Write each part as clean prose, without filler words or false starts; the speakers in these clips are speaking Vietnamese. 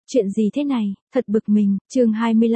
Chuyện gì thế này, thật bực mình. Chương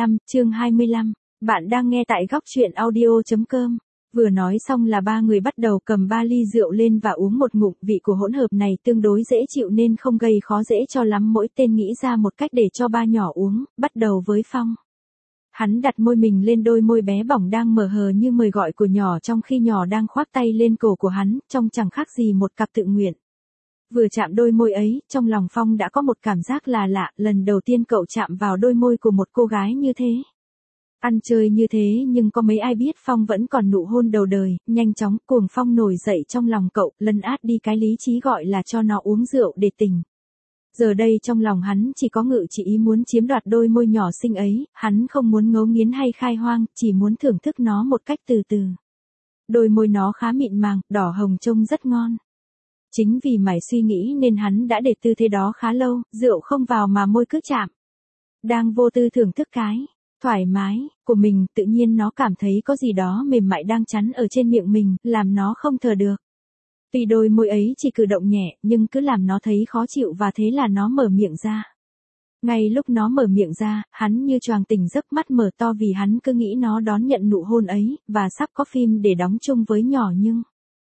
25. Bạn đang nghe tại góc truyện audio.com. Vừa nói xong là ba người bắt đầu cầm ba ly rượu lên và uống một ngụm. Vị của hỗn hợp này tương đối dễ chịu nên không gây khó dễ cho lắm. Mỗi tên nghĩ ra một cách để cho ba nhỏ uống, bắt đầu với Phong. Hắn đặt môi mình lên đôi môi bé bỏng đang mở hờ như mời gọi của nhỏ, trong khi nhỏ đang khoác tay lên cổ của hắn, trông chẳng khác gì một cặp tự nguyện. Vừa chạm đôi môi ấy, trong lòng Phong đã có một cảm giác là lạ, lần đầu tiên cậu chạm vào đôi môi của một cô gái như thế. Ăn chơi như thế nhưng có mấy ai biết Phong vẫn còn nụ hôn đầu đời, nhanh chóng cuồng Phong nổi dậy trong lòng cậu, lấn át đi cái lý trí gọi là cho nó uống rượu để tỉnh. Giờ đây trong lòng hắn chỉ có ngự chỉ ý muốn chiếm đoạt đôi môi nhỏ xinh ấy, hắn không muốn ngấu nghiến hay khai hoang, chỉ muốn thưởng thức nó một cách từ từ. Đôi môi nó khá mịn màng, đỏ hồng trông rất ngon. Chính vì mải suy nghĩ nên hắn đã để tư thế đó khá lâu, rượu không vào mà môi cứ chạm. Đang vô tư thưởng thức cái thoải mái của mình, tự nhiên nó cảm thấy có gì đó mềm mại đang chắn ở trên miệng mình, làm nó không thở được. Tuy đôi môi ấy chỉ cử động nhẹ, nhưng cứ làm nó thấy khó chịu và thế là nó mở miệng ra. Ngay lúc nó mở miệng ra, hắn như choàng tỉnh giấc, mắt mở to vì hắn cứ nghĩ nó đón nhận nụ hôn ấy, và sắp có phim để đóng chung với nhỏ nhưng...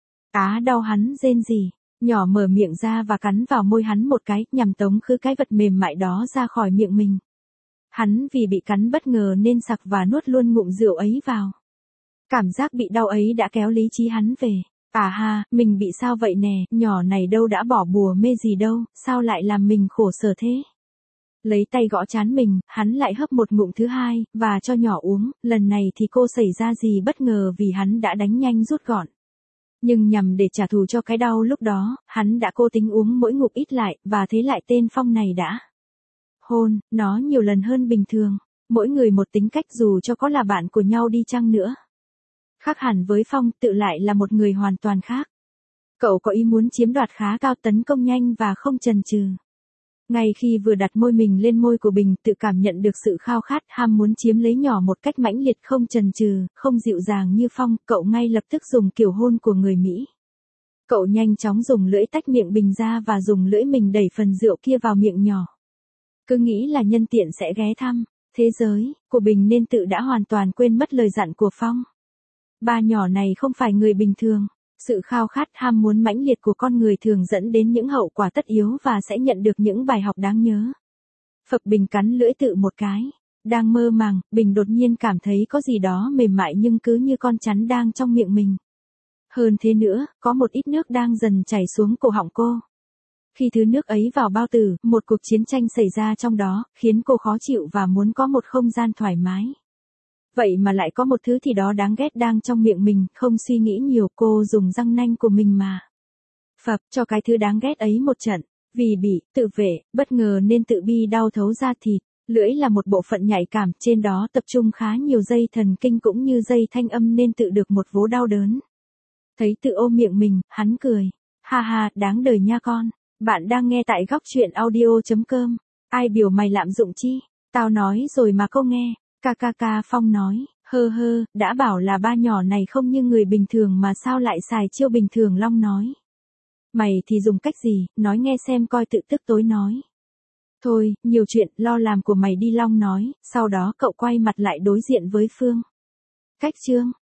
đau hắn rên rỉ. Nhỏ mở miệng ra và cắn vào môi hắn một cái, nhằm tống khứ cái vật mềm mại đó ra khỏi miệng mình. Hắn vì bị cắn bất ngờ nên sặc và nuốt luôn ngụm rượu ấy vào. Cảm giác bị đau ấy đã kéo lý trí hắn về. Mình bị sao vậy nè, nhỏ này đâu đã bỏ bùa mê gì đâu, sao lại làm mình khổ sở thế? Lấy tay gõ trán mình, hắn lại hấp một ngụm thứ hai, và cho nhỏ uống, lần này thì cô xảy ra gì bất ngờ vì hắn đã đánh nhanh rút gọn. Nhưng nhằm để trả thù cho cái đau lúc đó, hắn đã cố tính uống mỗi ngụm ít lại, và thế lại tên Phong này đã hôn nó nhiều lần hơn bình thường. Mỗi người một tính cách dù cho có là bạn của nhau đi chăng nữa. Khác hẳn với Phong, tự lại là một người hoàn toàn khác. Cậu có ý muốn chiếm đoạt khá cao, tấn công nhanh và không chần chừ. Ngay khi vừa đặt môi mình lên môi của Bình, tự cảm nhận được sự khao khát, ham muốn chiếm lấy nhỏ một cách mãnh liệt, không chần chừ, không dịu dàng như Phong, cậu ngay lập tức dùng kiểu hôn của người Mỹ. Cậu nhanh chóng dùng lưỡi tách miệng Bình ra và dùng lưỡi mình đẩy phần rượu kia vào miệng nhỏ. Cứ nghĩ là nhân tiện sẽ ghé thăm thế giới của Bình nên tự đã hoàn toàn quên mất lời dặn của Phong. Ba nhỏ này không phải người bình thường. Sự khao khát ham muốn mãnh liệt của con người thường dẫn đến những hậu quả tất yếu và sẽ nhận được những bài học đáng nhớ. Phập Bình cắn lưỡi tự một cái. Đang mơ màng, Bình đột nhiên cảm thấy có gì đó mềm mại nhưng cứ như con chắn đang trong miệng mình. Hơn thế nữa, có một ít nước đang dần chảy xuống cổ họng cô. Khi thứ nước ấy vào bao tử, một cuộc chiến tranh xảy ra trong đó, khiến cô khó chịu và muốn có một không gian thoải mái. Vậy mà lại có một thứ gì đó đáng ghét đang trong miệng mình, không suy nghĩ nhiều, cô dùng răng nanh của mình mà phập cho cái thứ đáng ghét ấy một trận. Vì bị tự vệ, bất ngờ nên tự bi đau thấu da thịt. Lưỡi là một bộ phận nhạy cảm, trên đó tập trung khá nhiều dây thần kinh cũng như dây thanh âm nên tự được một vố đau đớn. Thấy tự ôm miệng mình, hắn cười. Đáng đời nha con. Bạn đang nghe tại góc truyện audio.com. Ai biểu mày lạm dụng chi? Tao nói rồi mà cô nghe. Phong nói, đã bảo là ba nhỏ này không như người bình thường mà sao lại xài chiêu bình thường. Long nói, mày thì dùng cách gì, nói nghe xem coi. Tự tức tối nói, thôi, nhiều chuyện, lo làm của mày đi. Long nói, sau đó cậu quay mặt lại đối diện với Phương. Cách chương